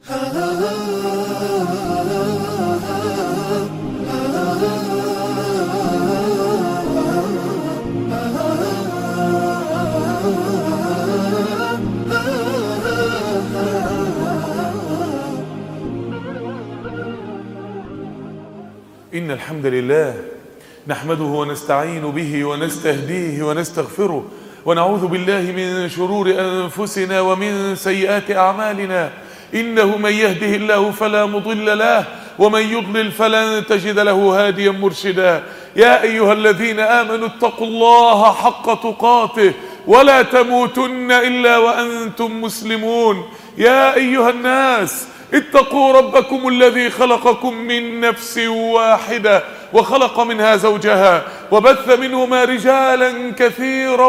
إن الحمد لله نحمده ونستعين به ونستهديه ونستغفره ونعوذ بالله من شرور أنفسنا ومن سيئات أعمالنا. إنه من يهده الله فلا مضل له ومن يضلل فلن تجد له هاديا مرشدا. يا أيها الذين آمنوا اتقوا الله حق تقاته ولا تموتن إلا وأنتم مسلمون. يا أيها الناس اتقوا ربكم الذي خلقكم من نفس واحدة وخلق منها زوجها وبث منهما رجالا كثيرا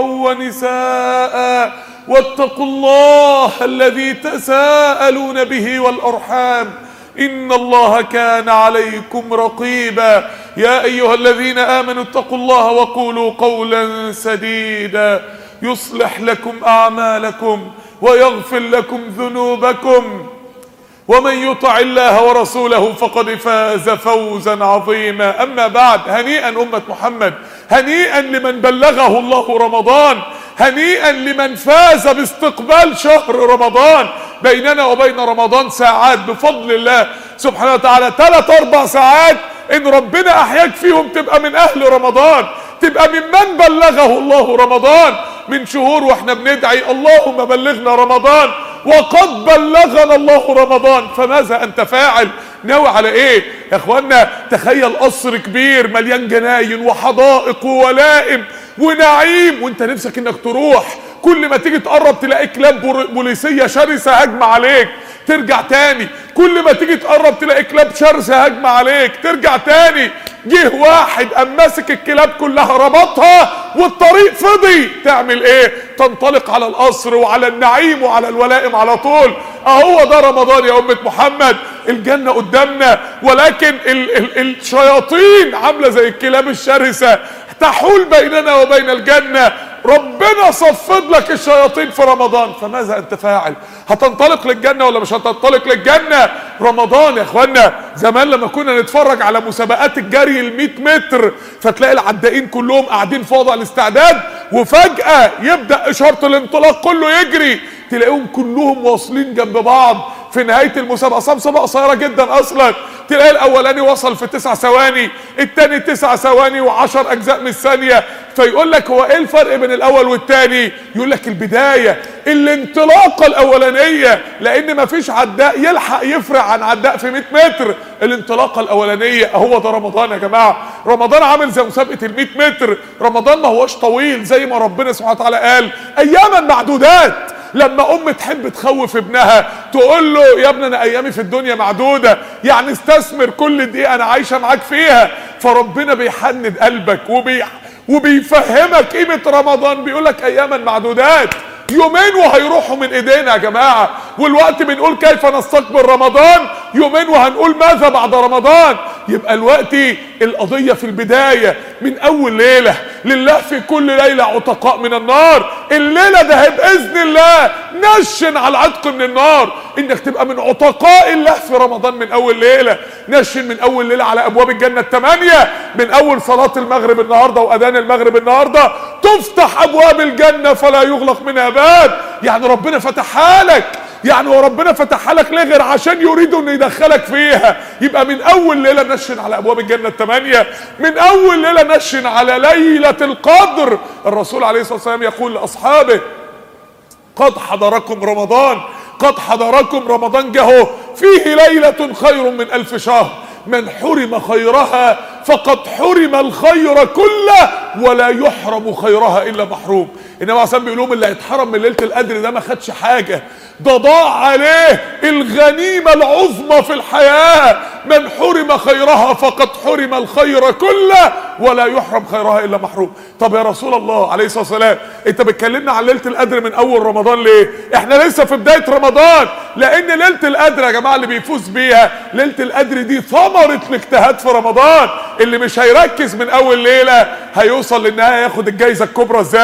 ونساء واتقوا الله الذي تساءلون به والأرحام إن الله كان عليكم رقيبا. يا أيها الذين آمنوا اتقوا الله وقولوا قولا سديدا يصلح لكم أعمالكم ويغفر لكم ذنوبكم ومن يطع الله ورسوله فقد فاز فوزا عظيما. أما بعد، هنيئا أمة محمد، هنيئا لمن بلغه الله رمضان، هنيئا لمن فاز باستقبال شهر رمضان. بيننا وبين رمضان ساعات بفضل الله سبحانه وتعالى، 3-4 ساعات إن ربنا أحياك فيهم تبقى من أهل رمضان، تبقى ممن بلغه الله رمضان. من شهور واحنا بندعي اللهم بلغنا رمضان وقد بلغنا الله رمضان، فماذا انت فاعل؟ ناوي على ايه يا اخوانا؟ تخيل قصر كبير مليان جناين وحدائق وولائم ونعيم، وانت نفسك انك تروح، كل ما تيجي تقرب تلاقي كلاب بوليسية شرسة هجمة عليك ترجع تاني، كل ما تيجي تقرب تلاقي كلاب شرسة هجمة عليك ترجع تاني. جه واحد قام ماسك الكلاب كلها ربطها والطريق فضي، تعمل ايه؟ تنطلق على القصر وعلى النعيم وعلى الولائم على طول. اهو ده رمضان يا أمة محمد، الجنة قدامنا، ولكن الشياطين عاملة زي الكلاب الشرسة تحول بيننا وبين الجنة. ربنا صفد لك الشياطين في رمضان، فماذا انت فاعل؟ هتنطلق للجنة ولا مش هتنطلق للجنة؟ رمضان يا اخوانا، زمان لما كنا نتفرج على مسابقات الجري 100 متر فتلاقي العدائين كلهم قاعدين في وضع الاستعداد، وفجأة يبدأ إشارة الانطلاق كله يجري، تلاقيهم كلهم واصلين جنب بعض في نهاية المسابقة. مسابقة قصيرة جدا اصلا، تلاقي الاولاني وصل في 9 ثواني، التاني 9 ثواني و10 اجزاء من الثانية. فيقول لك هو ايه الفرق بين الاول والتاني؟ يقول لك البداية، الانطلاقة الاولانية، لان مفيش عداء يلحق يفرق عن عداء في 100 متر. الانطلاقة الاولانية. هو ده رمضان يا جماعة. رمضان عامل زي مسابقة 100 متر. رمضان ما هوش طويل زي ما ربنا سبحانه وتعالى قال اياما معدودات. لما ام تحب تخوف ابنها تقول له يا ابني انا ايامي في الدنيا معدودة، يعني استثمر كل دقيقة انا عايشة معاك فيها. فربنا بيحند قلبك وبيفهمك قيمة رمضان، بيقولك اياما معدودات، يومين وهيروحوا من ايدينا يا جماعة. والوقت بنقول كيف نستقبل رمضان، يومين وهنقول ماذا بعد رمضان. يبقى الوقت القضية في البداية من اول ليلة. لله في كل ليلة عتقاء من النار. الليلة ده بإذن الله نشن على العتق من النار، انك تبقى من عتقاء الله في رمضان من اول ليلة. نشن من اول ليلة على ابواب الجنة 8، من اول صلاة المغرب النهاردة واذان المغرب النهاردة تفتح ابواب الجنة فلا يغلق منها باب. يعني ربنا فتحها لك، يعني وربنا فتحها لك ليه غير عشان يريد انه يدخلك فيها. يبقى من اول ليلة نشن على ابواب الجنة 8، من اول ليلة نشن على ليلة القدر. الرسول عليه الصلاة والسلام يقول لاصحابه قد حضركم رمضان، قد حضركم رمضان جهو، فيه ليلة خير من 1000 شهر، من حرم خيرها فقد حرم الخير كله ولا يحرم خيرها الا محروم. انما عشان بيقول لهم اللي هيتحرم من ليله القدر ده ما خدش حاجه، ده ضاع عليه الغنيمه العظمى في الحياه. من حرم خيرها فقد حرم الخير كله ولا يحرم خيرها الا محروم. طب يا رسول الله عليه الصلاه والسلام انت بتكلمنا عن ليله القدر من اول رمضان ليه؟ احنا لسه في بدايه رمضان. لان ليله القدر يا جماعه اللي بيفوز بيها، ليله القدر دي ثمره الاجتهاد في رمضان. اللي مش هيركز من اول ليله هيوصل للنهايه ياخد الجايزه الكبرى ازاي؟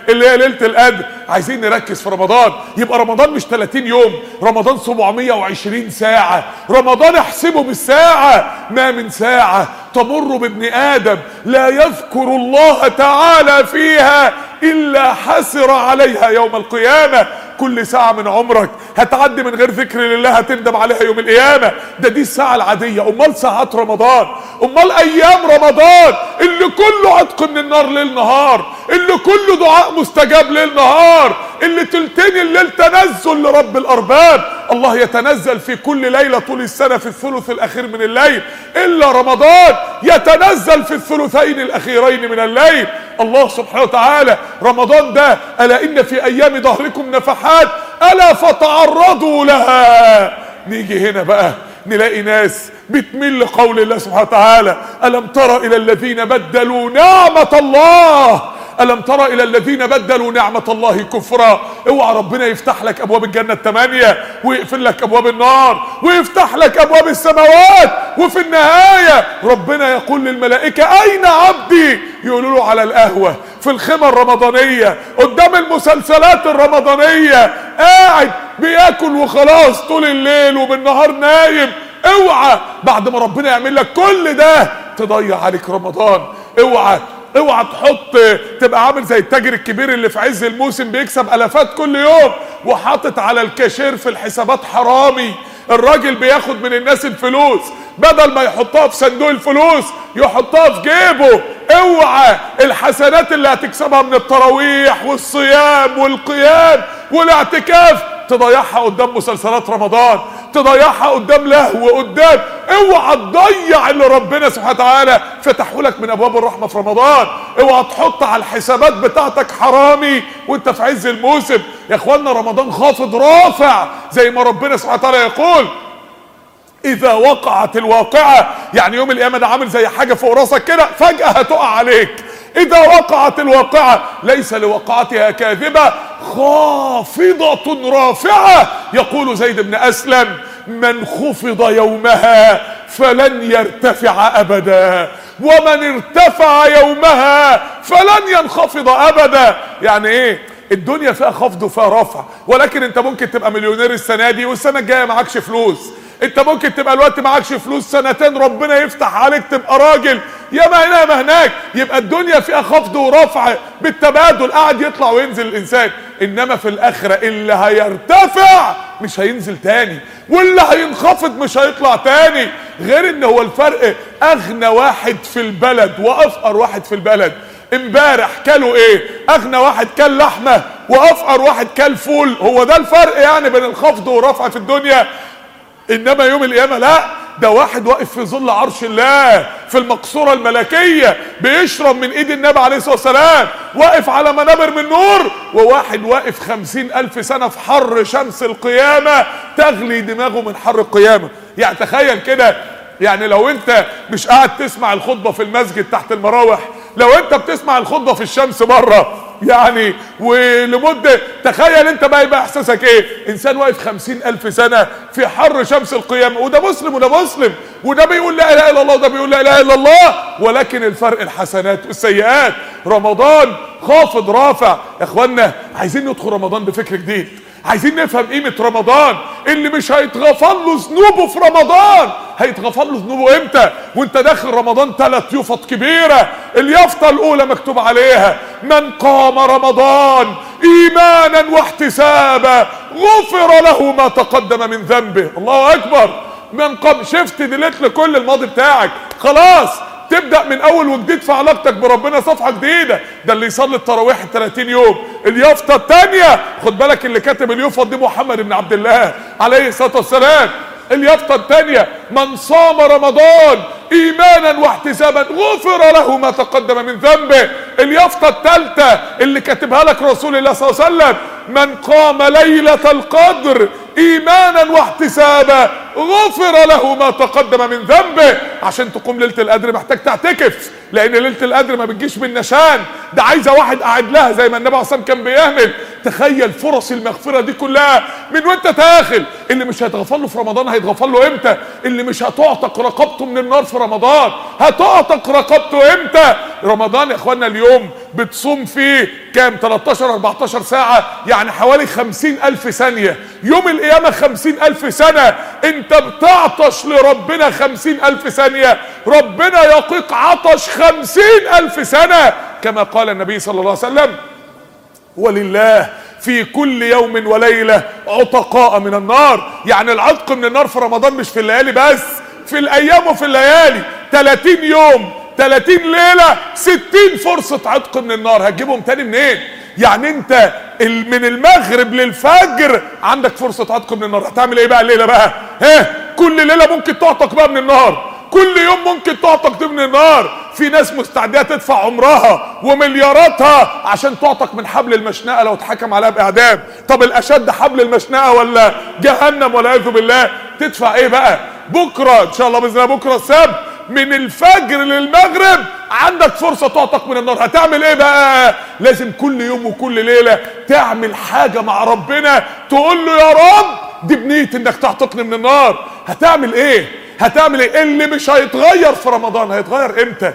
اللي هي ليلة القدر. عايزين نركز في رمضان، يبقى رمضان مش 30 يوم، رمضان 720 ساعة. رمضان احسبه بالساعة، ما من ساعة تمر بابن آدم لا يذكر الله تعالى فيها إلا حسر عليها يوم القيامة. كل ساعة من عمرك هتعدي من غير ذكر لله هتندم عليها يوم القيامة. دي الساعة العادية، امال ساعات رمضان، امال ايام رمضان اللي كله عتق من النار ليل نهار، اللي كله دعاء مستجاب ليل نهار، اللي تلتين الليل تنزل لرب الارباب. الله يتنزل في كل ليلة طول السنة في الثلث الاخير من الليل، الا رمضان يتنزل في الثلثين الاخيرين من الليل. الله سبحانه وتعالى رمضان ده الا ان في ايام دهركم نفحات الا فتعرضوا لها. نيجي هنا بقى نلاقي ناس بتميل لقول الله سبحانه وتعالى ألم تر إلى الذين بدلوا نعمة الله، ألم تر إلى الذين بدلوا نعمة الله كفرا. اوعى ربنا يفتح لك أبواب الجنة 8 ويقفل لك أبواب النار ويفتح لك أبواب السماوات، وفي النهاية ربنا يقول للملائكة أين عبدي؟ يقولوا له على القهوة في الخيمة الرمضانية قدام المسلسلات الرمضانية قاعد بياكل وخلاص طول الليل وبالنهار نايم. اوعى بعد ما ربنا يعمل لك كل ده تضيع عليك رمضان. اوعى تبقى عامل زي التاجر الكبير اللي في عز الموسم بيكسب الافات كل يوم وحاطط على الكاشير في الحسابات حرامي. الراجل بياخد من الناس الفلوس بدل ما يحطها في صندوق الفلوس يحطها في جيبه. اوعى الحسنات اللي هتكسبها من التراويح والصيام والقيام والاعتكاف تضيعها قدام مسلسلات رمضان، تضيعها قدام لهو قدام. اوعى تضيع اللي ربنا سبحانه وتعالى فتحه لك من ابواب الرحمه في رمضان. اوعى تحط على الحسابات بتاعتك حرامي وانت في عز الموسم. يا اخوانا رمضان خافض رافع زي ما ربنا سبحانه وتعالى يقول اذا وقعت الواقعه، يعني يوم القيامه ده عامل زي حاجه فوق راسك كده فجاه هتقع عليك. اذا وقعت الواقعه ليس لوقعتها كاذبه خافضه رافعه. يقول زيد بن اسلم من خفض يومها فلن يرتفع ابدا ومن ارتفع يومها فلن ينخفض ابدا. يعني ايه؟ الدنيا فيها خفض وفيها رفع، ولكن انت ممكن تبقى مليونير السنه دي والسنه الجايه معكش فلوس. انت ممكن تبقى الوقت معكش فلوس سنتين ربنا يفتح عليك تبقى راجل يا ما هنا يا ما هناك. يبقى الدنيا فيها خفض ورفع بالتبادل، قاعد يطلع وينزل الانسان. انما في الاخره اللي هيرتفع مش هينزل تاني، واللي هينخفض مش هيطلع تاني. غير ان هو الفرق اغنى واحد في البلد وافقر واحد في البلد امبارح كلوا ايه؟ اغنى واحد كل لحمه وافقر واحد كل فول. هو ده الفرق يعني بين الخفض والرفع في الدنيا. انما يوم القيامه لا، ده واحد واقف في ظل عرش الله في المقصوره الملكيه بيشرب من ايد النبي عليه الصلاه والسلام، واقف على منابر من نور، وواحد واقف 50,000 سنه في حر شمس القيامه تغلي دماغه من حر القيامه. يعني تخيل كده، يعني لو انت مش قاعد تسمع الخطبه في المسجد تحت المراوح، لو انت بتسمع الخطبه في الشمس بره يعني ولمده، تخيل انت بقى يبقى احساسك ايه؟ انسان واقف 50,000 سنه في حر شمس القيامه، وده مسلم وده مسلم، وده بيقول لا اله الا الله وده بيقول لا اله الا الله، ولكن الفرق الحسنات والسيئات. رمضان خافض رافع. يا اخوانا عايزين ندخل رمضان بفكر جديد، عايزين نفهم قيمة رمضان. اللي مش هيتغفر له ذنوبه في رمضان هيتغفر له ذنوبه امتى؟ وانت داخل رمضان 3 يافط كبيرة. اليافطة الاولى مكتوب عليها من قام رمضان ايمانا واحتسابا غفر له ما تقدم من ذنبه. الله اكبر. من قام، شفت ديليت لكل الماضي بتاعك، خلاص تبدأ من اول وجديد في علاقتك بربنا صفحة جديدة. ده اللي يصلي التراويح 30 يوم. اليافطة الثانية، خد بالك اللي كاتب اليافطة دي محمد بن عبد الله عليه الصلاة والسلام. اليافطة الثانية من صام رمضان ايمانا واحتسابا غفر له ما تقدم من ذنبه. اليافطة الثالثة اللي كاتبها لك رسول الله صلى الله عليه وسلم من قام ليلة القدر ايمانا واحتسابا غفر له ما تقدم من ذنبه. عشان تقوم ليلة القدر محتاج تعتكف، لان ليلة القدر ما بتجيش بالنشان، ده عايزة واحد قاعد لها زي ما النبي عليه الصلاة والسلام كان بيعمل. تخيل فرص المغفرة دي كلها من وانت داخل. اللي مش هيتغفر له في رمضان هيتغفر له امتى؟ اللي مش هتعتق رقبته من النار في رمضان هتعتق رقبته امتى؟ رمضان يا اخوانا اليوم بتصوم فيه كام؟ 13-14 ساعة، يعني حوالي 50,000 ثانية. يوم القيامة 50,000 سنة. انت بتعطش لربنا 50,000 ثانية، ربنا يقيك عطش 50,000 سنة، كما قال النبي صلى الله عليه وسلم: ولله في كل يوم وليلة عتقاء من النار. يعني العتق من النار في رمضان مش في الليالي بس، في الايام وفي الليالي. 30 يوم 30 ليلة 60 فرصة عتق من النار. هتجيبهم تاني منين؟ يعني انت من المغرب للفجر عندك فرصة عتق من النار. هتعمل ايه بقى الليلة بقى؟ كل ليلة ممكن تعتق بقى من النار، كل يوم ممكن تعتق من النار. في ناس مستعدة تدفع عمرها وملياراتها عشان تعتق من حبل المشنقة لو اتحكم عليها بإعدام. طب الأشد حبل المشنقة ولا جهنم والعياذ بالله؟ تدفع ايه بقى؟ بكرة ان شاء الله بإذن الله، بكرة السبت من الفجر للمغرب عندك فرصة تعتق من النار. هتعمل ايه بقى؟ لازم كل يوم وكل ليلة تعمل حاجة مع ربنا، تقول له يا رب دي بنية انك تعتقني من النار. هتعمل ايه؟ هتعمل ايه؟ اللي مش هيتغير في رمضان هيتغير امتى؟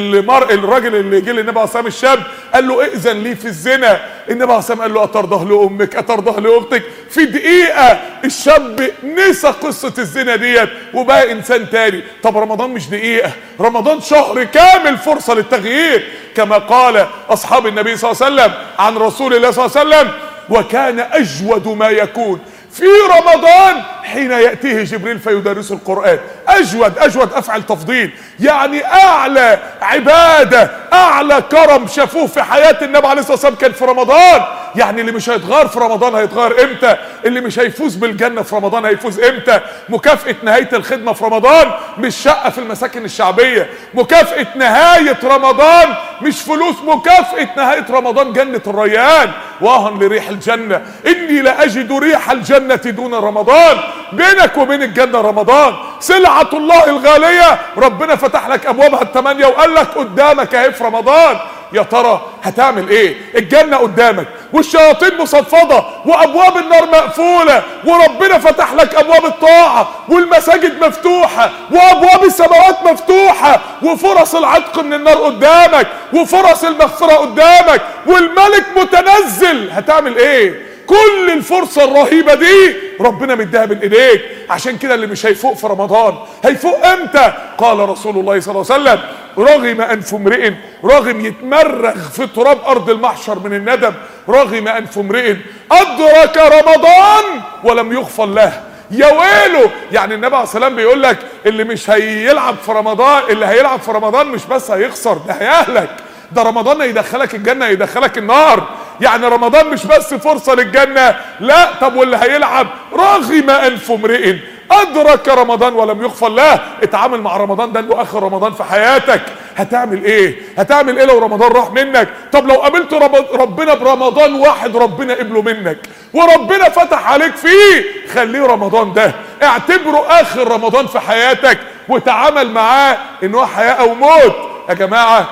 الراجل اللي جه للنبي عليه الصلاه والسلام الشاب قال له ائذن لي في الزنا، النبي عليه الصلاه والسلام قال له اترضاه لامك اترضاه لاختك؟ في دقيقه الشاب نسى قصه الزنا ديت وبقى انسان تاني. طب رمضان مش دقيقه، رمضان شهر كامل فرصه للتغيير، كما قال اصحاب النبي صلى الله عليه وسلم عن رسول الله صلى الله عليه وسلم: وكان اجود ما يكون في رمضان حين يأتيه جبريل فيدرس القرآن. أجود أفعل تفضيل، يعني أعلى عبادة أعلى كرم شافوه في حياة النبي عليه الصلاة والسلام كان في رمضان. يعني اللي مش هيتغير في رمضان هيتغير امتى؟ اللي مش هيفوز بالجنة في رمضان هيفوز امتى؟ مكافأة نهاية الخدمة في رمضان مش شقة في المساكن الشعبية، مكافأة نهاية رمضان مش فلوس، مكافأة نهاية رمضان جنة الريان. واهن لريح الجنة إني لأجد ريح الجنة دون رمضان. بينك وبين الجنة رمضان، سلعة الله الغالية. ربنا فتح لك أبوابها ال8 وقال لك قدامك اهي في رمضان. يا ترى هتعمل ايه؟ الجنة قدامك والشياطين مصفدة وابواب النار مقفولة، وربنا فتح لك ابواب الطاعة والمساجد مفتوحة وابواب السماوات مفتوحة، وفرص العتق من النار قدامك وفرص المغفرة قدامك، والملك متنزل. هتعمل ايه؟ كل الفرصة الرهيبة دي ربنا مديها بين ايديك. عشان كده اللي مش هيفوق في رمضان هيفوق امتى؟ قال رسول الله صلى الله عليه وسلم: رغم انف امرئ، رغم يتمرغ في تراب ارض المحشر من الندم، رغم انف امرئ ادرك رمضان ولم يغفر له. يا ويله. يعني النبي عليه الصلاه والسلام بيقول لك اللي مش هيلعب في رمضان، اللي هيلعب في رمضان مش بس هيخسر، ده هيهلك. ده رمضان هيدخلك الجنة هيدخلك النار. يعني رمضان مش بس فرصة للجنة، لا. طب واللي هيلعب رغم أنف امرئ أدرك رمضان ولم يغفر له. اتعامل مع رمضان ده انه آخر رمضان في حياتك. هتعمل ايه؟ هتعمل ايه لو رمضان راح منك؟ طب لو قابلت ربنا برمضان واحد ربنا قبله منك وربنا فتح عليك فيه، خليه رمضان ده اعتبره آخر رمضان في حياتك وتعامل معاه انه حياة او موت. يا جماعة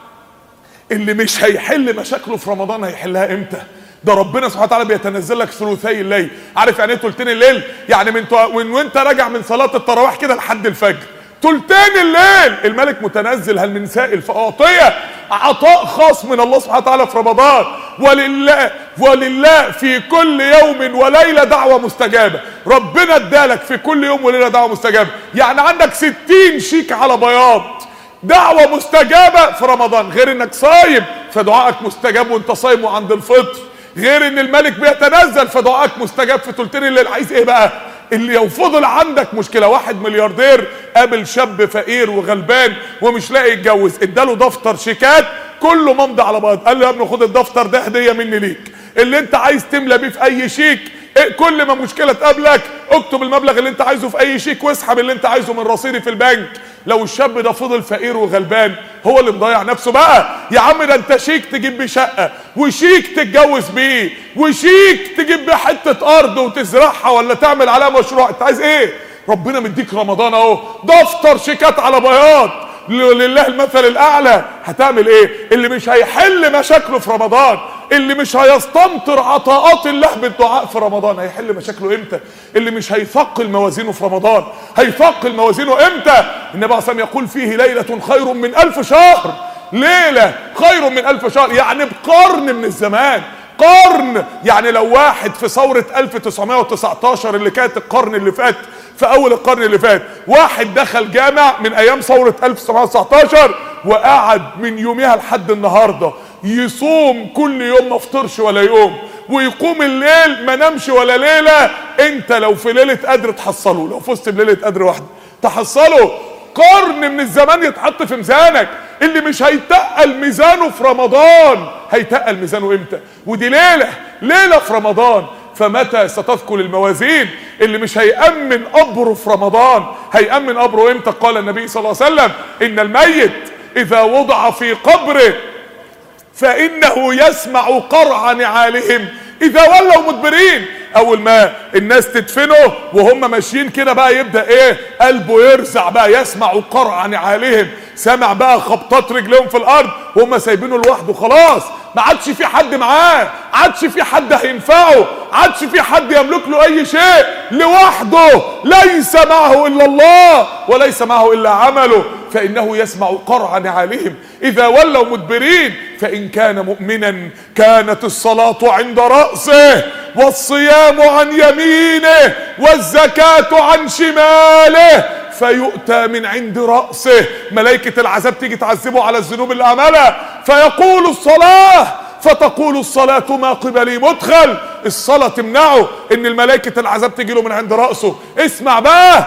اللي مش هيحل مشاكله في رمضان هيحلها امتى؟ ده ربنا سبحانه وتعالى بيتنزل لك ثلثي الليل. عارف يعني ايه ثلثين الليل؟ يعني من وانت راجع من صلاة التراويح كده لحد الفجر، ثلثين الليل الملك متنزل. هل من سائل فأعطيه؟ عطاء خاص من الله سبحانه وتعالى في رمضان. ولله في كل يوم وليلة دعوة مستجابة. ربنا ادالك في كل يوم وليلة دعوة مستجابة. يعني عندك 60 شيك على بياض دعوة مستجابة في رمضان، غير انك صايم فدعائك مستجاب وانت صايم وعند الفطر، غير ان الملك بيتنزل فدعائك مستجاب في ثلثين الليل. عايز ايه بقى؟ اللي لو فضل عندك مشكلة، واحد ملياردير قابل شاب فقير وغلبان ومش لاقي يتجوز، اداله دفتر شيكات كله ممضي على بعض، قال له يا ابني خد الدفتر ده هدية مني ليك، اللي انت عايز تملى بيه في اي شيك، كل ما مشكلة تقابلك اكتب المبلغ اللي انت عايزه في اي شيك واسحب اللي انت عايزه من رصيدي في البنك. لو الشاب ده فضل فقير وغلبان هو اللي مضيع نفسه بقى. يا عم ده انت شيك تجيب بيه شقة، وشيك تتجوز بيه، وشيك تجيب بيه حتة ارض وتزرعها ولا تعمل عليها مشروع. انت عايز ايه؟ ربنا مديك رمضان اهو، دفتر شيكات على بياض، لله المثل الاعلى. هتعمل ايه؟ اللي مش هيحل مشاكله في رمضان، اللي مش هيستمطر عطاءات الله بالدعاء في رمضان، هيحل مشاكله امتى؟ اللي مش هيثقل موازينه في رمضان، هيثقل موازينه امتى؟ النبي عليه الصلاه والسلام يقول فيه ليلة خير من 1000 شهر. ليلة خير من 1000 شهر، يعني بقرن من الزمان. قرن، يعني لو واحد في ثورة 1919 اللي كانت القرن اللي فات، في اول القرن اللي فات، واحد دخل جامع من ايام ثورة 1919 وقعد من يومها لحد النهاردة يصوم كل يوم ما فطرش ولا يوم، ويقوم الليل ما نامش ولا ليلة، انت لو في ليلة قدر تحصله، لو فزت بليلة قدر واحدة تحصله. قرن من الزمان يتحط في ميزانك. اللي مش هيتقل ميزانه في رمضان هيتقل ميزانه امتى؟ ودي ليلة في رمضان. فمتى ستثقل الموازين؟ اللي مش هيأمن قبره في رمضان هيأمن قبره امتى؟ قال النبي صلى الله عليه وسلم ان الميت اذا وضع في قبره فانه يسمع قرع نعالهم اذا ولوا مدبرين. اول ما الناس تدفنه وهم ماشيين كده بقى يبدأ ايه؟ قلبه يرزع بقى، يسمع قرع نعالهم، سمع بقى خبطات رجلهم في الارض وهم سايبينه لوحده، خلاص ما عادش في حد معاه، عادش في حد هينفعه، عادش في حد يملك له اي شيء، لوحده ليس معه الا الله وليس معه الا عمله. فانه يسمع قرع نعالهم اذا ولوا مدبرين. فان كان مؤمنا كانت الصلاة عند رأسه والصيام عن يمينه والزكاة عن شماله فيؤتى من عند رأسه. ملائكة العذاب تيجي تعذبه على الذنوب اللي عملها، فيقول الصلاة، فتقول الصلاة ما قبلي مدخل. الصلاة تمنعه ان الملائكة العذاب تيجي له من عند رأسه. اسمع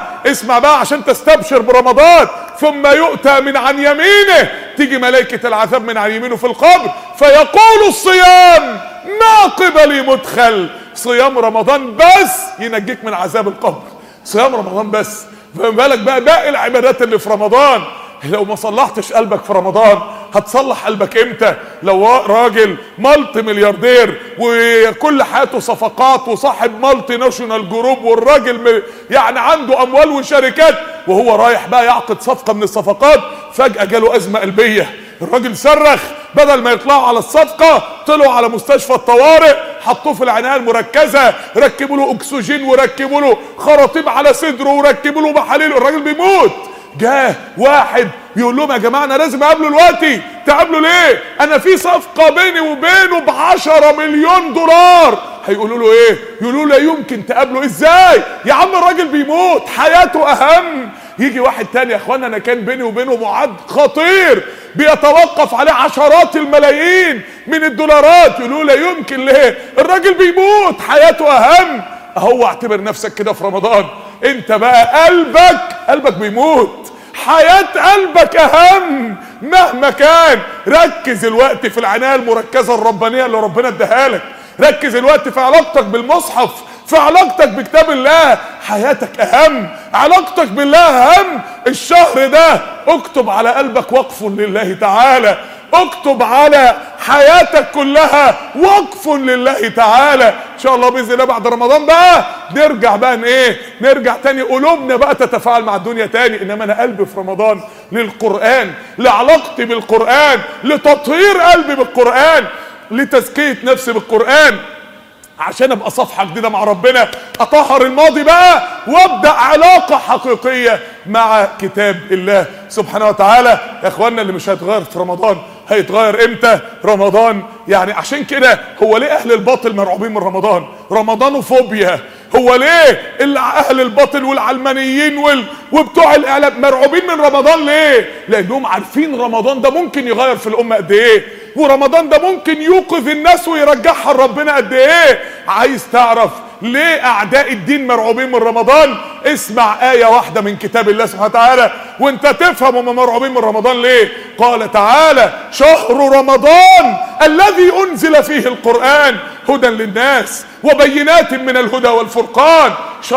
بقى عشان تستبشر برمضان. ثم يؤتى من عن يمينه، تيجي ملائكة العذاب من عن يمينه في القبر، فيقول الصيام ما قبلي مدخل. صيام رمضان بس ينجيك من عذاب القبر، صيام رمضان بس. فما بالك بقى باقي العبادات اللي في رمضان؟ لو ما صلحتش قلبك في رمضان هتصلح قلبك امتى؟ لو راجل مالتي ملياردير وكل حياته صفقات وصاحب مالتي ناشونال جروب، والراجل يعني عنده اموال وشركات، وهو رايح بقى يعقد صفقة من الصفقات فجأة جاله ازمة قلبية، الراجل صرخ، بدل ما يطلعوا على الصفقة طلعوا على مستشفى الطوارئ، حطوه في العناية المركزة، ركبوا له اكسجين وركبوا له خراطيم على صدره وركبوا له محاليل، الراجل بيموت. جاه واحد بيقول لهم يا جماعه انا لازم اقابله دلوقتي. تقابله ليه؟ انا في صفقه بيني وبينه ب10 مليون دولار. هيقولوا له ايه؟ يقولوا له لا يمكن تقابله. ازاي يا عم؟ الراجل بيموت، حياته اهم. يجي واحد تاني يا اخوانا انا كان بيني وبينه معاد خطير بيتوقف عليه عشرات الملايين من الدولارات. يقولوا لا يمكن. ليه؟ الراجل بيموت، حياته اهم. اهو اعتبر نفسك كده في رمضان، انت بقى قلبك بيموت، حياة قلبك اهم مهما كان. ركز الوقت في العناية المركزة الربانية اللي ربنا اداها لك، ركز الوقت في علاقتك بالمصحف، في علاقتك بكتاب الله. حياتك اهم، علاقتك بالله اهم. الشهر ده اكتب على قلبك وقف لله تعالى، اكتب على حياتك كلها وقف لله تعالى. ان شاء الله باذن الله بعد رمضان بقى نرجع بقى نرجع تاني قلوبنا بقى تتفاعل مع الدنيا تاني. انما انا قلبي في رمضان للقرآن، لعلاقتي بالقرآن، لتطهير قلبي بالقرآن، لتزكية نفسي بالقرآن، عشان ابقى صفحة جديدة مع ربنا، اطهر الماضي بقى وابدأ علاقة حقيقية مع كتاب الله سبحانه وتعالى. يا اخوانا اللي مش هيتغير في رمضان هيتغير امتى؟ رمضان. يعني عشان كده هو ليه اهل الباطل مرعوبين من رمضان؟ رمضان فوبيا. هو ليه اهل الباطل والعلمانيين وبتوع الاعلام مرعوبين من رمضان؟ ليه؟ لانهم عارفين رمضان ده ممكن يغير في الامه قد ايه، ورمضان ده ممكن يوقظ الناس ويرجعها لربنا قد ايه. عايز تعرف ليه اعداء الدين مرعوبين من رمضان؟ اسمع آية واحدة من كتاب الله سبحانه وتعالى وانت تفهم هم مرعوبين من رمضان ليه. قال تعالى: شهر رمضان الذي انزل فيه القرآن هدى للناس وبينات من الهدى والفرقان.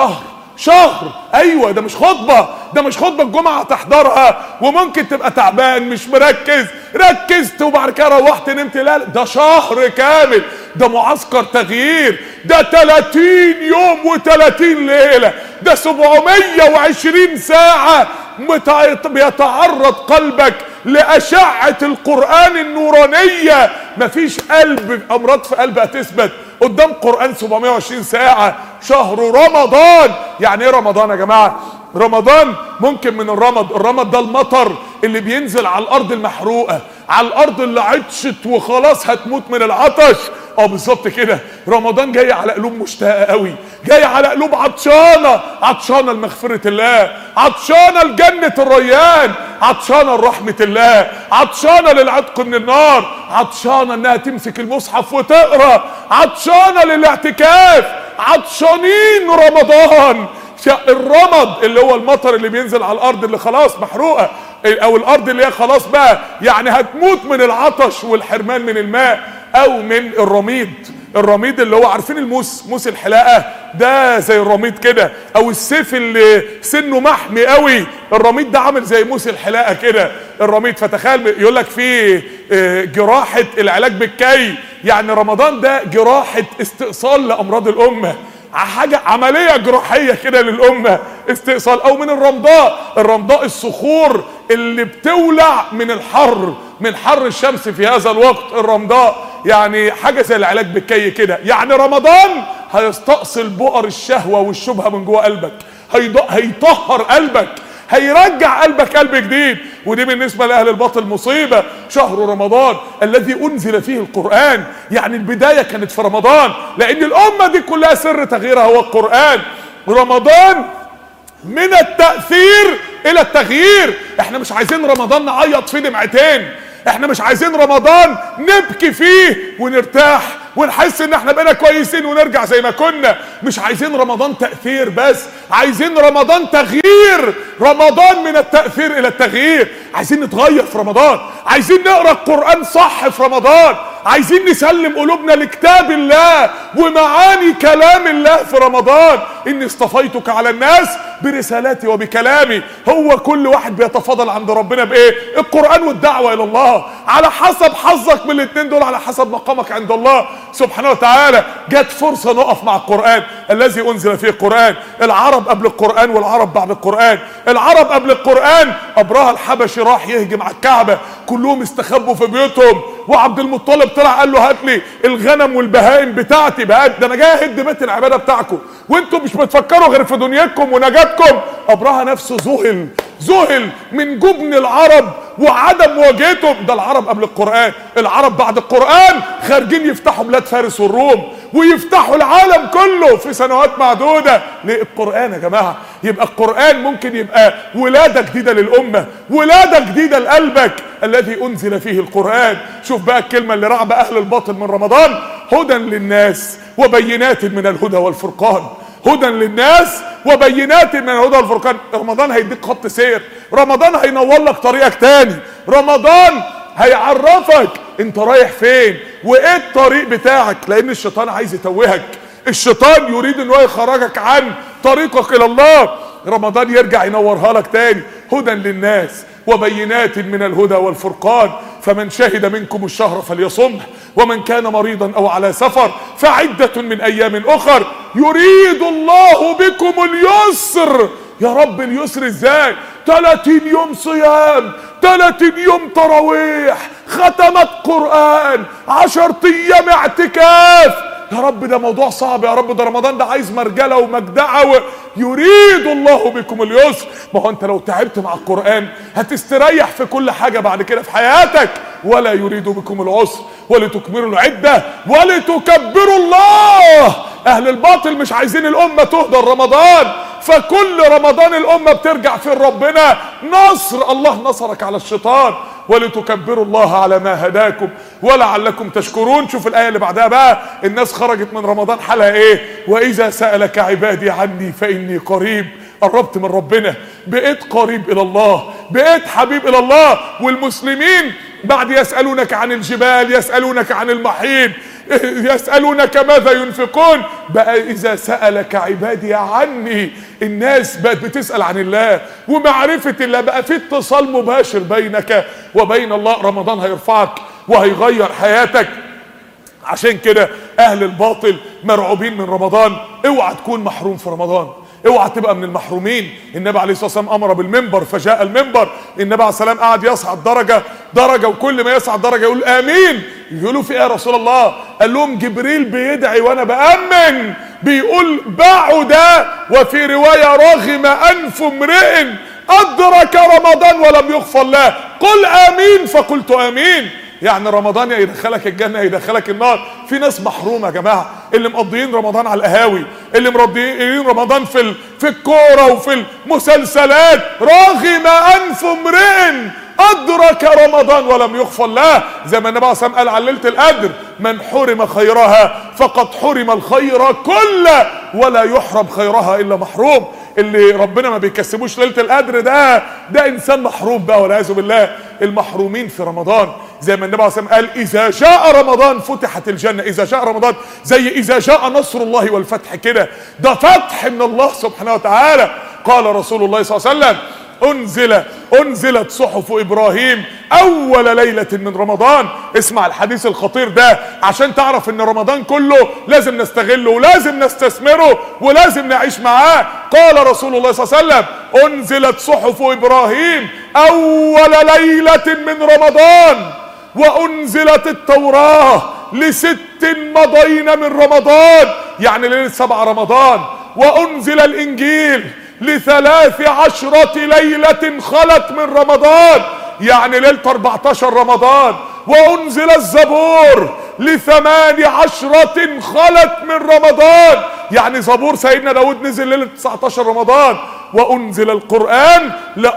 شهر ايوه، ده مش خطبة، ده مش خطبة الجمعة تحضرها وممكن تبقى تعبان مش مركز، ركزت وبعد كده روحت نمت. لا، ده شهر كامل، ده معسكر تغيير، ده 30 يوم و30 ليلة، ده 720 ساعة بيتعرض قلبك لأشعة القرآن النورانية. مفيش قلب، أمراض في قلب هتثبت قدام قرآن 720 ساعة. شهر رمضان. يعني ايه رمضان يا جماعة؟ رمضان ممكن من الرمض ده المطر اللي بينزل على الارض المحروقة، على الارض اللي عطشت وخلاص هتموت من العطش. بالظبط كده. رمضان جاي على قلوب مشتاقة قوي، جاي على قلوب عطشانة لمغفرة الله، عطشانة لجنة الريان، عطشانة لرحمة الله، عطشانة للعتق من النار، عطشانة انها تمسك المصحف وتقرأ، عطشانة للاعتكاف، عطشانين رمضان. الرمض اللي هو المطر اللي بينزل على الارض اللي خلاص محروقة، او الارض اللي هي خلاص بقى يعني هتموت من العطش والحرمان من الماء، او من الرميد اللي هو عارفين موس الحلاقة ده زي الرميد كده، او السيف اللي سنه محمي قوي، الرميد ده عامل زي موس الحلاقة كده الرميد. فتخيل يقول لك في جراحة العلاج بالكي، يعني رمضان ده جراحة استئصال لامراض الامة، حاجة عملية جراحية كده للأمة، استئصال. أو من الرمضاء الصخور اللي بتولع من حر الشمس في هذا الوقت. الرمضاء يعني حاجة زي العلاج بالكي كده. يعني رمضان هيستأصل بؤر الشهوة والشبهة من جوه قلبك، هيطهر قلبك، هيرجع قلبك قلب جديد. ودي بالنسبة لأهل الباطل مصيبة. شهر رمضان الذي أنزل فيه القرآن، يعني البداية كانت في رمضان، لأن الأمة دي كلها سر تغييرها هو القرآن. رمضان من التأثير إلى التغيير. احنا مش عايزين رمضان نعيط فيه دمعتين، احنا مش عايزين رمضان نبكي فيه ونرتاح ونحس ان احنا بقينا كويسين ونرجع زي ما كنا. مش عايزين رمضان تأثير بس، عايزين رمضان تغيير. رمضان من التأثير الى التغيير. عايزين نتغير في رمضان، عايزين نقرأ القرآن صح في رمضان، عايزين نسلم قلوبنا لكتاب الله ومعاني كلام الله في رمضان. اني اصطفيتك على الناس برسالاتي وبكلامي. هو كل واحد بيتفاضل عند ربنا بايه؟ القرآن والدعوة الى الله. على حسب حظك من الاثنين دول، على حسب مقامك عند الله سبحانه وتعالى. جت فرصة نقف مع القرآن الذي انزل فيه القرآن. العرب قبل القرآن والعرب بعد القرآن. العرب قبل القرآن أبرهة الحبشي راح يهجم على الكعبة، كلهم استخبوا في بيوتهم، وعبد المطلب طلع قال له هات لي الغنم والبهائم بتاعتي، ده انا جاي اهد بيت العبادة بتاعكم وانتم مش بتفكروا غير في دنياكم ونجاتكم. أبرهة نفسه ذهل من جبن العرب وعدم مواجهتهم. ده العرب قبل القرآن. العرب بعد القرآن خارجين يفتحوا بلاد فارس والروم ويفتحوا العالم كله في سنوات معدودة. ليه؟ القرآن يا جماعة. يبقى القرآن ممكن يبقى ولادة جديدة للأمة، ولادة جديدة لقلبك، الذي أنزل فيه القرآن. شوف بقى الكلمة اللي رعب أهل الباطل من رمضان: هدى للناس وبينات من الهدى والفرقان. هدى للناس وبينات من الهدى والفرقان. رمضان هيديك خط سير، رمضان هينور لك طريقك تاني، رمضان هيعرفك انت رايح فين وايه الطريق بتاعك، لان الشيطان عايز يتوهك، الشيطان يريد ان هو يخرجك عن طريقك الى الله. رمضان يرجع ينورها لك تاني. هدى للناس وبينات من الهدى والفرقان، فمن شهد منكم الشهر فليصمه، ومن كان مريضا او على سفر فعدة من ايام اخر، يريد الله بكم اليسر. يا رب اليسر ازاي؟ 30 يوم صيام، 30 يوم تراويح، ختمت قرآن، 10 ايام اعتكاف. يا رب ده موضوع صعب، يا رب ده رمضان ده عايز مرجله ومجدعه. يريد الله بكم اليسر. ما هو انت لو تعبت مع القرآن هتستريح في كل حاجة بعد كده في حياتك. ولا يريد بكم العسر ولتكملوا العدة ولتكبروا الله. اهل الباطل مش عايزين الامة تهدر رمضان، فكل رمضان الامة بترجع في ربنا نصر. الله نصرك على الشيطان. ولتكبروا الله على ما هداكم ولعلكم تشكرون. شوف الآية اللي بعدها بقى، الناس خرجت من رمضان حالها ايه؟ وإذا سألك عبادي عني فإني قريب. قربت من ربنا، بقيت قريب إلى الله، بقيت حبيب إلى الله. والمسلمين بعد يسألونك عن الجبال، يسألونك عن المحيط، يسألونك ماذا ينفقون، بقى إذا سألك عبادي عني. الناس بقت بتسأل عن الله ومعرفة الله، بقى في اتصال مباشر بينك وبين الله. رمضان هيرفعك وهيغير حياتك. عشان كده اهل الباطل مرعوبين من رمضان. اوعى تكون محروم في رمضان، اوعى تبقى من المحرومين. النبي عليه الصلاه والسلام امر بالمنبر، فجاء المنبر، النبي عليه السلام قعد يصعد درجه درجه، وكل ما يصعد درجه يقول امين. يقولوا في ايه يا رسول الله؟ قال لهم جبريل بيدعي وانا بامن، بيقول بعد، وفي روايه رغم انف امرئ ادرك رمضان ولم يغفر له، قل امين، فقلت امين. يعني رمضان يا يدخلك الجنه يا يدخلك النار. في ناس محرومه يا جماعه، اللي مقضيين رمضان على القهاوي، اللي مقضيين رمضان في الكوره وفي المسلسلات. رغم انف امرئ ادرك رمضان ولم يغفر له، زي ما النبي عليه الصلاه والسلام قال عن ليله القدر: من حرم خيرها فقد حرم الخير كله، ولا يحرم خيرها الا محروم. اللي ربنا ما بيكسبوش ليله القدر ده انسان محروم بقى والعياذ بالله. المحرومين في رمضان زي ما النبي عليه الصلاه والسلام قال: اذا جاء رمضان فتحت الجنه. اذا جاء رمضان زي اذا جاء نصر الله والفتح كده، ده فتح من الله سبحانه وتعالى. قال رسول الله صلى الله عليه وسلم: انزلت صحف ابراهيم اول ليله من رمضان. اسمع الحديث الخطير ده عشان تعرف ان رمضان كله لازم نستغله ولازم نستثمره ولازم نعيش معاه. قال رسول الله صلى الله عليه وسلم: انزلت صحف ابراهيم اول ليله من رمضان، وانزلت التوراه ل6 مضين من رمضان، يعني ليله 7 رمضان. وانزل الانجيل ل13 ليلة خلت من رمضان، يعني ليلة 14 رمضان. وانزل الزبور ل18 خلت من رمضان، يعني زبور سيدنا داود نزل ليلة 19 رمضان. وانزل القرآن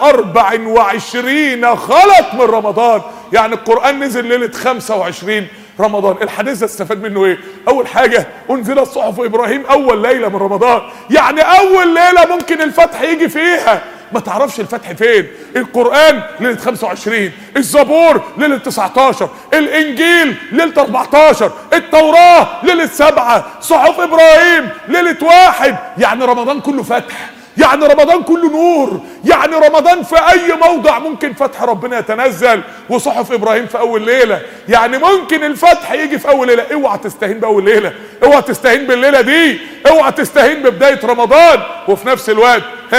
ل24 خلت من رمضان، يعني القرآن نزل ليلة 25 رمضان. الحديث ده استفاد منه ايه؟ اول حاجه انزلت صحف ابراهيم اول ليله من رمضان، يعني اول ليله ممكن الفتح يجي فيها، ما تعرفش الفتح فين. القران ليله 25، الزبور ليله 19، الانجيل ليله 14، التوراه ليله 7، صحف ابراهيم ليله 1. يعني رمضان كله فتح، يعني رمضان كله نور، يعني رمضان في اي موضع ممكن فتح ربنا يتنزل. وصحف ابراهيم في اول ليله، يعني ممكن الفتح يجي في اول ليله. اوعى تستهين باول ليله، اوعى تستهين بالليله دي، اوعى تستهين ببدايه رمضان. وفي نفس الوقت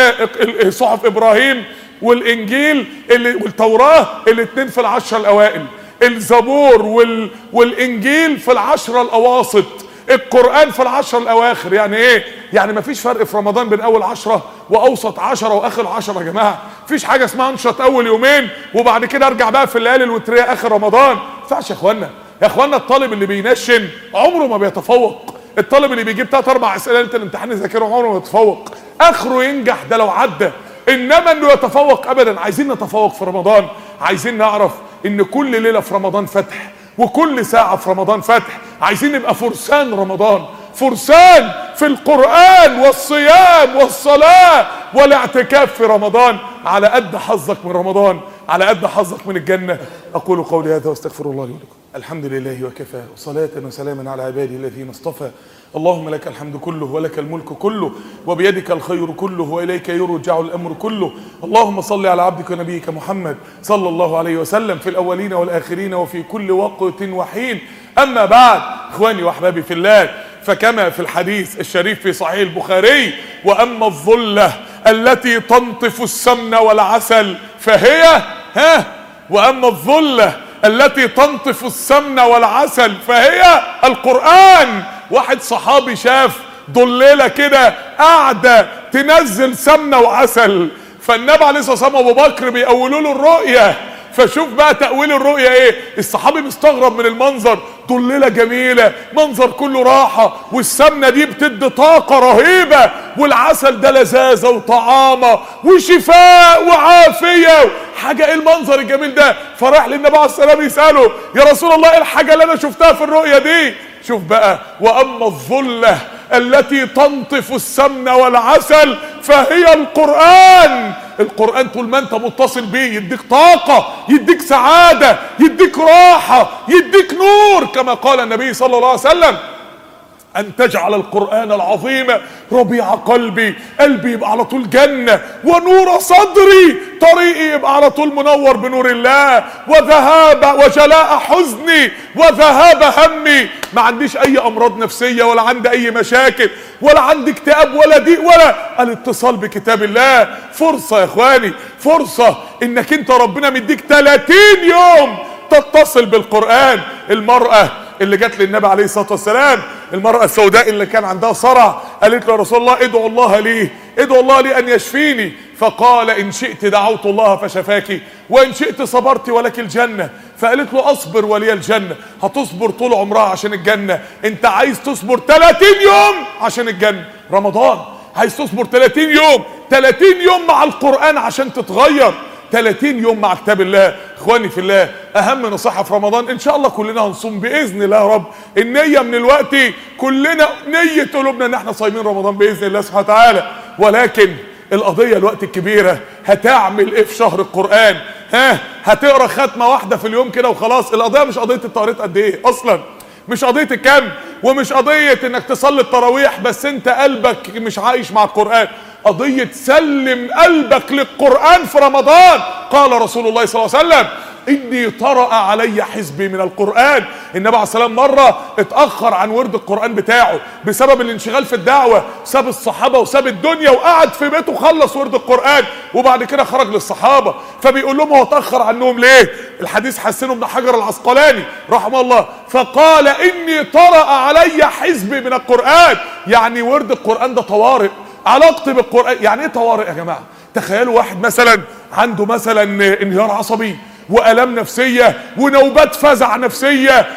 صحف ابراهيم والانجيل والتوراه الاثنين في ال10 الاوائل، الزبور والانجيل في ال10 الاواسط، القرآن في ال10 الاواخر. يعني ايه؟ يعني مفيش فرق في رمضان بين اول 10 واوسط 10 واخر 10 يا جماعه. مفيش حاجه اسمها انشط اول يومين وبعد كده ارجع بقى في الليالي الوتريه اخر رمضان. ما ينفعش يا اخوانا. يا اخوانا الطالب اللي بينشن عمره ما بيتفوق، الطالب اللي بيجيب 3-4 اسئله ليله الامتحان يذاكرهم عمره ما يتفوق، اخره ينجح ده لو عدى، انما انه يتفوق ابدا. عايزين نتفوق في رمضان، عايزين نعرف ان كل ليله في رمضان فتح وكل ساعه في رمضان فتح. عايزين نبقى فرسان رمضان، فرسان في القرآن والصيام والصلاة والاعتكاف في رمضان، على قد حظك من رمضان، على قد حظك من الجنة. أقول قولي هذا واستغفر الله لي ولكم. الحمد لله وكفى، وصلاة وسلاما على عباده الذين اصطفى. اللهم لك الحمد كله ولك الملك كله وبيدك الخير كله وإليك يرجع الأمر كله. اللهم صل على عبدك ونبيك محمد صلى الله عليه وسلم في الأولين والآخرين وفي كل وقت وحين. أما بعد، إخواني وأحبابي في الله، فكما في الحديث الشريف في صحيح البخاري: وأما الظلة التي تنطف السمن والعسل فهي وأما الظلة التي تنطف السمن والعسل فهي القرآن. واحد صحابي شاف ضليلة كده قاعدة تنزل سمنة وعسل، فالنبي عليه الصلاة والسلام وابو بكر بيقولوا له الرؤية. فشوف بقى تأويل الرؤية ايه. الصحابي مستغرب من المنظر، ضليلة جميلة، منظر كله راحة، والسمنة دي بتدي طاقة رهيبة، والعسل ده لذاذة وطعامة وشفاء وعافية. حاجة ايه المنظر الجميل ده؟ فراح للنبي عليه الصلاة والسلام يسأله: يا رسول الله ايه الحاجة اللي انا شفتها في الرؤية دي؟ شوف بقى: وأما الظلة التي تنطف السمن والعسل فهي القرآن. القرآن طول ما انت متصل بيه يديك طاقة، يديك سعادة، يديك راحة، يديك نور، كما قال النبي صلى الله عليه وسلم: أن تجعل القرآن العظيم ربيع قلبي يبقى على طول جنة، ونور صدري طريقي يبقى على طول منور بنور الله، وجلاء حزني وذهاب همي. ما عنديش أي أمراض نفسية ولا عندي أي مشاكل ولا عندي اكتئاب ولا ضيق ولا الاتصال بكتاب الله. فرصة يا إخواني، فرصة إنك أنت ربنا مديك 30 يوم تتصل بالقرآن. المرأة اللي جت للنبي عليه الصلاة والسلام، المرأة السوداء اللي كان عندها صرع، قالت له يا رسول الله ادعو الله لي، ادعو الله لي أن يشفيني. فقال إن شئت دعوت الله فشفاك وإن شئت صبرت ولك الجنة. فقالت له أصبر ولي الجنة. هتصبر طول عمرها عشان الجنة؟ أنت عايز تصبر 30 يوم عشان الجنة. رمضان عايز تصبر 30 يوم، 30 يوم مع القرآن عشان تتغير، 30 يوم مع كتاب الله. اخواني في الله، اهم نصيحة في رمضان، ان شاء الله كلنا هنصوم باذن الله يا رب. النية من الوقت، كلنا نية قلوبنا ان احنا صايمين رمضان باذن الله سبحانه وتعالى. ولكن القضية الوقت الكبيرة، هتعمل ايه في شهر القرآن؟ هتقرا ختمة واحدة في اليوم كده وخلاص؟ القضية مش قضية انت قريت قد ايه اصلا، مش قضية الكم، ومش قضية انك تصلي التراويح بس انت قلبك مش عايش مع القرآن. قضية سلم قلبك للقرآن في رمضان. قال رسول الله صلى الله عليه وسلم إني طرأ علي حزبي من القرآن. النبي عليه الصلاة والسلام مرة اتأخر عن ورد القرآن بتاعه بسبب الانشغال في الدعوة، ساب الصحابة وساب الدنيا وقعد في بيته خلص ورد القرآن، وبعد كده خرج للصحابة. فبيقول لهم هو اتأخر عنهم ليه؟ الحديث حسنه ابن حجر العسقلاني رحمه الله، فقال إني طرأ علي حزبي من القرآن. يعني ورد القرآن ده طوارئ، علاقتي بالقرآن. يعني ايه طوارئ يا جماعة؟ تخيلوا واحد مثلا عنده مثلا انهيار عصبي وآلام نفسية ونوبات فزع نفسية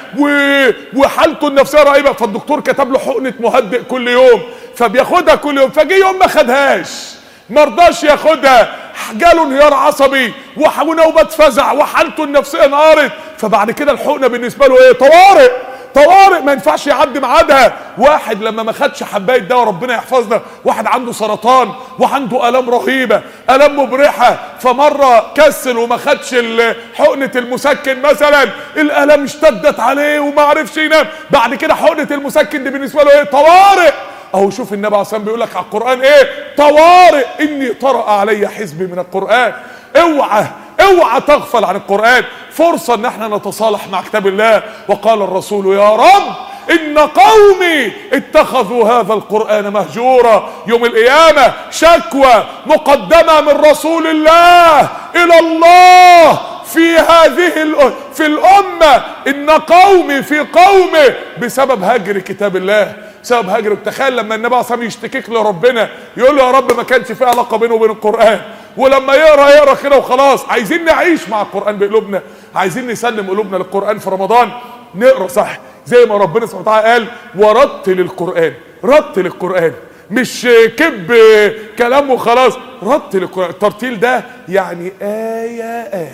وحالته النفسية رهيبة، فالدكتور كتب له حقنة مهدئ كل يوم فبياخدها كل يوم، فجي يوم ما خدهاش، مرضاش ياخدها، جاله انهيار عصبي ونوبات فزع وحالته النفسية انهارت، فبعد كده الحقنة بالنسبة له ايه؟ طوارئ. طوارئ ما ينفعش يعدي ميعادها. واحد لما ما خدش حبايه دواء، ربنا يحفظنا، واحد عنده سرطان وعنده الام رهيبه، الام مبرحه، فمره كسل وما خدش حقنه المسكن مثلا، الالام اشتدت عليه وما عرفش ينام، بعد كده حقنه المسكن دي بالنسبه له ايه؟ طوارئ. اهو شوف النبي عليه الصلاه والسلام بيقول لك على القران ايه؟ طوارئ. اني طرأ علي حزبي من القران. اوعى تغفل عن القرآن. فرصة ان احنا نتصالح مع كتاب الله. وقال الرسول يا رب ان قومي اتخذوا هذا القرآن مهجورا. يوم القيامة شكوى مقدمة من رسول الله الى الله في الامة، ان قومي في قومه بسبب هجر كتاب الله، بسبب هجر. تخيل لما النبي عليه الصلاة والسلام يشتكيك لربنا، يقول له يا رب ما كانش في علاقة بينه وبين القرآن، ولما يقرا كده وخلاص. عايزين نعيش مع القرآن بقلوبنا، عايزين نسلم قلوبنا للقرآن في رمضان، نقرا صح زي ما ربنا سبحانه وتعالى قال ورتل القرآن. رتل القرآن، مش كب كلام وخلاص، رتل القرآن. الترتيل ده يعني آية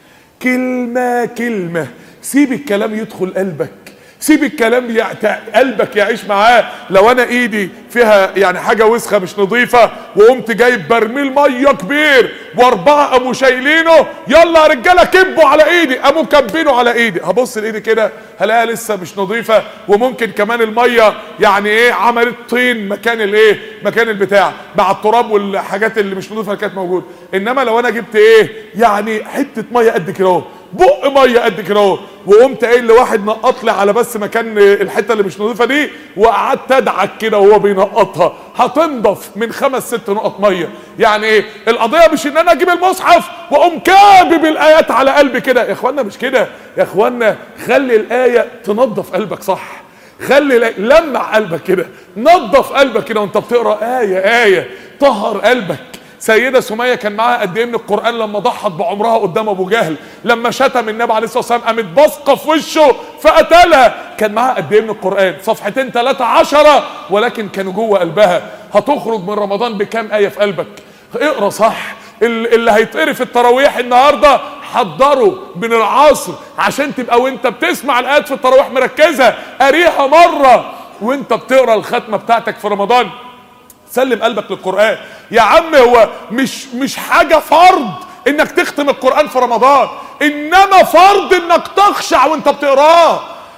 كلمة كلمة، سيب الكلام يدخل قلبك، سيب الكلام قلبك يعيش معاه. لو انا ايدي فيها يعني حاجه وسخه مش نظيفه وقمت جايب برميل ميه كبير واربعه قاموا شايلينه، يلا يا رجاله كبوا على ايدي، قاموا كبينه على ايدي، هبص لايدي كده هلاقيها لسه مش نظيفه، وممكن كمان الميه يعني ايه عملت طين مكان مكان البتاع مع التراب والحاجات اللي مش نظيفه اللي كانت موجوده. انما لو انا جبت يعني حته ميه قد كده اهو، بق ميه قد كده اهو، وقمت قايل لواحد نقط لي على بس مكان الحته اللي مش نظيفه دي، وقعدت ادعك كده وهو بينقطها، هتنضف من 5-6 نقط ميه. يعني ايه القضيه؟ مش ان انا اجيب المصحف واقوم كابب الايات على قلبي كده يا اخوانا، مش كده يا اخوانا. خلي الايه تنظف قلبك صح، خلي لمع قلبك كده، نظف قلبك كده وانت بتقرا ايه طهر قلبك. سيدة سمية كان معاها قد ايه من القرآن لما ضحت بعمرها قدام ابو جهل، لما شتم النبي عليه الصلاة والسلام قامت بصقة في وشه فقتلها. كان معاها قد ايه من القرآن؟ صفحتين 13 ولكن كانوا جوه قلبها. هتخرج من رمضان بكام آية في قلبك؟ اقرا صح. اللي هيتقري في التراويح النهارده حضره من العصر عشان تبقى وانت بتسمع الآيات في التراويح مركزة، قريها مرة وانت بتقرا الختمة بتاعتك في رمضان. سلم قلبك للقرآن يا عم. هو مش حاجة فرض انك تختم القرآن في رمضان، انما فرض انك تخشع وانت بتقراه.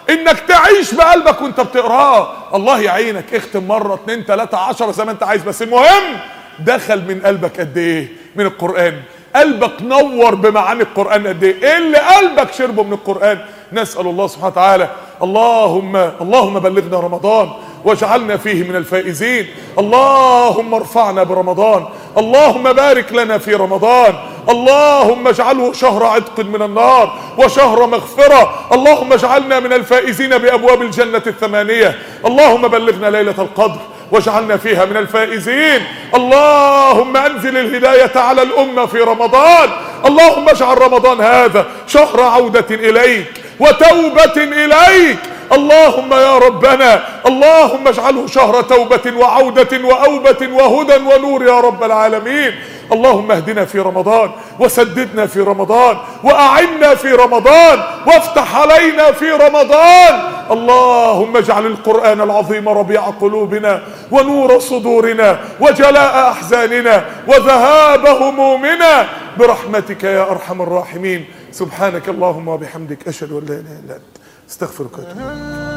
انك تعيش بقلبك وانت بتقراه. الله يعينك، اختم مرة 2 3 10 زي ما انت عايز، بس المهم دخل من قلبك قد ايه من القرآن، قلبك نور بمعاني القرآن قد ايه، ايه اللي قلبك شربه من القرآن. نسأل الله سبحانه وتعالى اللهم بلغنا رمضان واجعلنا فيه من الفائزين. اللهم ارفعنا برمضان، اللهم بارك لنا في رمضان، اللهم اجعله شهر عتق من النار وشهر مغفرة. اللهم اجعلنا من الفائزين بأبواب الجنة الثمانية. اللهم بلغنا ليلة القدر واجعلنا فيها من الفائزين. اللهم انزل الهداية على الأمة في رمضان. اللهم اجعل رمضان هذا شهر عودة إليك وتوبة إليك. اللهم يا ربنا اللهم اجعله شهر توبة وعودة وأوبة وهدى ونور يا رب العالمين. اللهم اهدنا في رمضان وسددنا في رمضان وأعنا في رمضان وافتح علينا في رمضان. اللهم اجعل القرآن العظيم ربيع قلوبنا ونور صدورنا وجلاء أحزاننا وذهاب همومنا برحمتك يا أرحم الراحمين. سبحانك اللهم وبحمدك، أشهد أن لا إله إلا أنت، استغفرك واتوب إليك.